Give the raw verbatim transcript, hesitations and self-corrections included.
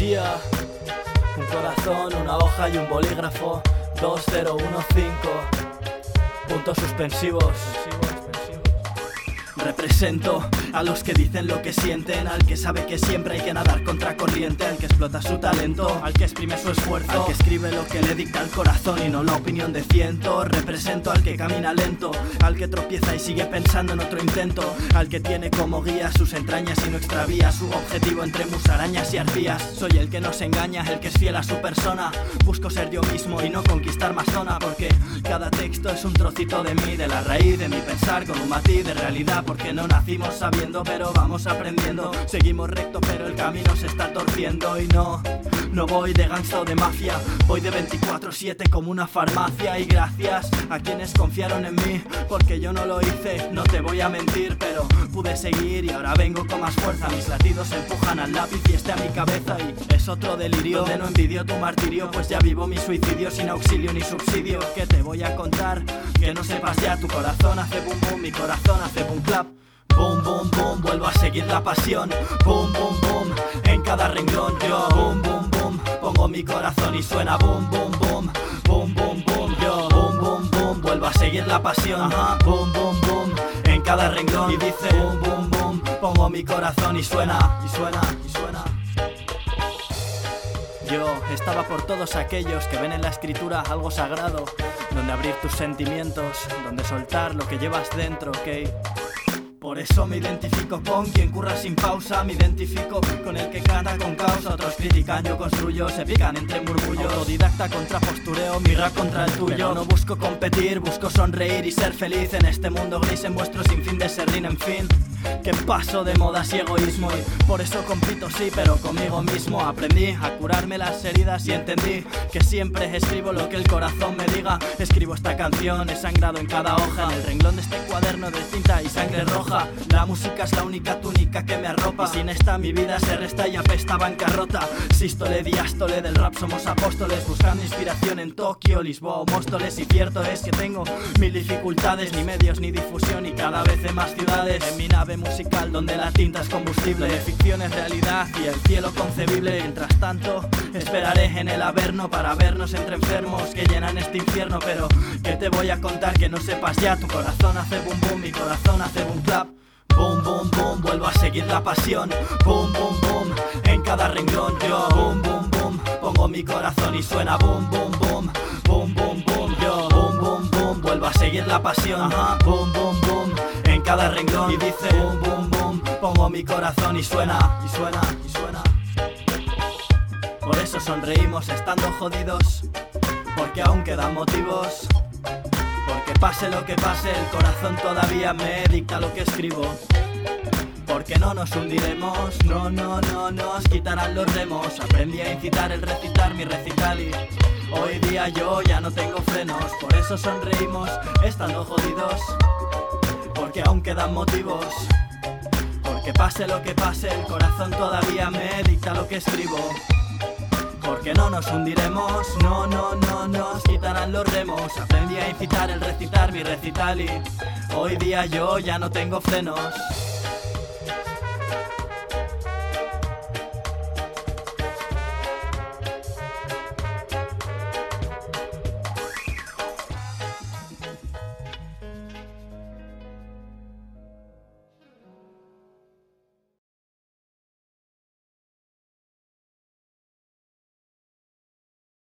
Yeah. Un corazón, una hoja y un bolígrafo. Dos cero uno cinco. Puntos suspensivos. Represento a los que dicen lo que sienten, al que sabe que siempre hay que nadar contra corriente, al que explota su talento, al que exprime su esfuerzo, al que escribe lo que le dicta el corazón y no la opinión de cientos. Represento al que camina lento, al que tropieza y sigue pensando en otro intento, al que tiene como guía sus entrañas y no extravía su objetivo entre musarañas y arpías. Soy el que no se engaña, el que es fiel a su persona. Busco ser yo mismo y no conquistar más zona, porque cada texto es un trocito de mí, de la raíz de mi pensar con un matiz de realidad. Porque no nacimos sabiendo, pero vamos aprendiendo. Seguimos recto, pero el camino se está torciendo. Y no, no voy de gangsta o de mafia, voy de veinticuatro siete como una farmacia. Y gracias a quienes confiaron en mí, porque yo no lo hice, no te voy a mentir, pero pude seguir y ahora vengo con más fuerza. Mis latidos empujan al lápiz y este a mi cabeza. Y es otro delirio donde no envidio tu martirio, pues ya vivo mi suicidio sin auxilio ni subsidio. ¿Qué te voy a contar? Que no sepas ya, tu corazón hace boom boom, mi corazón hace boom clap. Boom, boom, boom, vuelvo a seguir la pasión. Boom, boom, boom, en cada renglón yo. Boom, boom, boom, pongo mi corazón y suena boom, boom, boom. Boom, boom, boom, yo. Boom, boom, boom, vuelvo a seguir la pasión. Ajá. Boom, boom, boom, en cada renglón. Y dice boom, boom, boom, pongo mi corazón y suena, y suena, y suena. Yo estaba por todos aquellos que ven en la escritura algo sagrado, donde abrir tus sentimientos, donde soltar lo que llevas dentro, ¿ok? Por eso me identifico con quien curra sin pausa, me identifico con el que canta con causa. Otros critican, yo construyo, se pican entre murmullos. Autodidacta contra postureo, mi rap contra el tuyo. Pero no busco competir, busco sonreír y ser feliz en este mundo gris, en vuestro sinfín de serrín, en fin. Que paso de modas y egoísmo y por eso compito sí, pero conmigo mismo. Aprendí a curarme las heridas y entendí que siempre escribo lo que el corazón me diga. Escribo esta canción, he sangrado en cada hoja, en el renglón de este cuaderno de tinta y sangre roja. La música es la única túnica que me arropa, y sin esta mi vida se resta y apesta bancarrota. Sístole, diástole, del rap somos apóstoles, buscando inspiración en Tokio, Lisboa o Móstoles. Y cierto es que tengo mil dificultades, ni medios ni difusión, y cada vez en más ciudades. En mi nave musical donde la tinta es combustible, de ficción es realidad y el cielo concebible. Mientras tanto esperaré en el averno para vernos entre enfermos que llenan este infierno. Pero ¿qué te voy a contar que no sepas ya? Tu corazón hace boom boom, mi corazón hace boom clap. Boom boom boom, vuelvo a seguir la pasión. Boom boom boom, en cada renglón yo. Boom boom boom, pongo mi corazón y suena boom boom boom. Boom boom boom, yo. Boom boom boom, vuelvo a seguir la pasión. Ajá. Boom boom boom, en cada renglón. Y dice boom boom boom, pongo mi corazón y suena, y suena, y suena. Por eso sonreímos estando jodidos, porque aún quedan motivos. Porque pase lo que pase, el corazón todavía me dicta lo que escribo. Porque no nos hundiremos, no, no, no nos quitarán los remos. Aprendí a incitar el recitar mi recital y hoy día yo ya no tengo frenos. Por eso sonreímos estando jodidos, porque aún quedan motivos. Porque pase lo que pase, el corazón todavía me dicta lo que escribo. Porque no nos hundiremos, no, no, no nos quitarán los remos. Aprendí a incitar el recitar mi recital y hoy día yo ya no tengo frenos.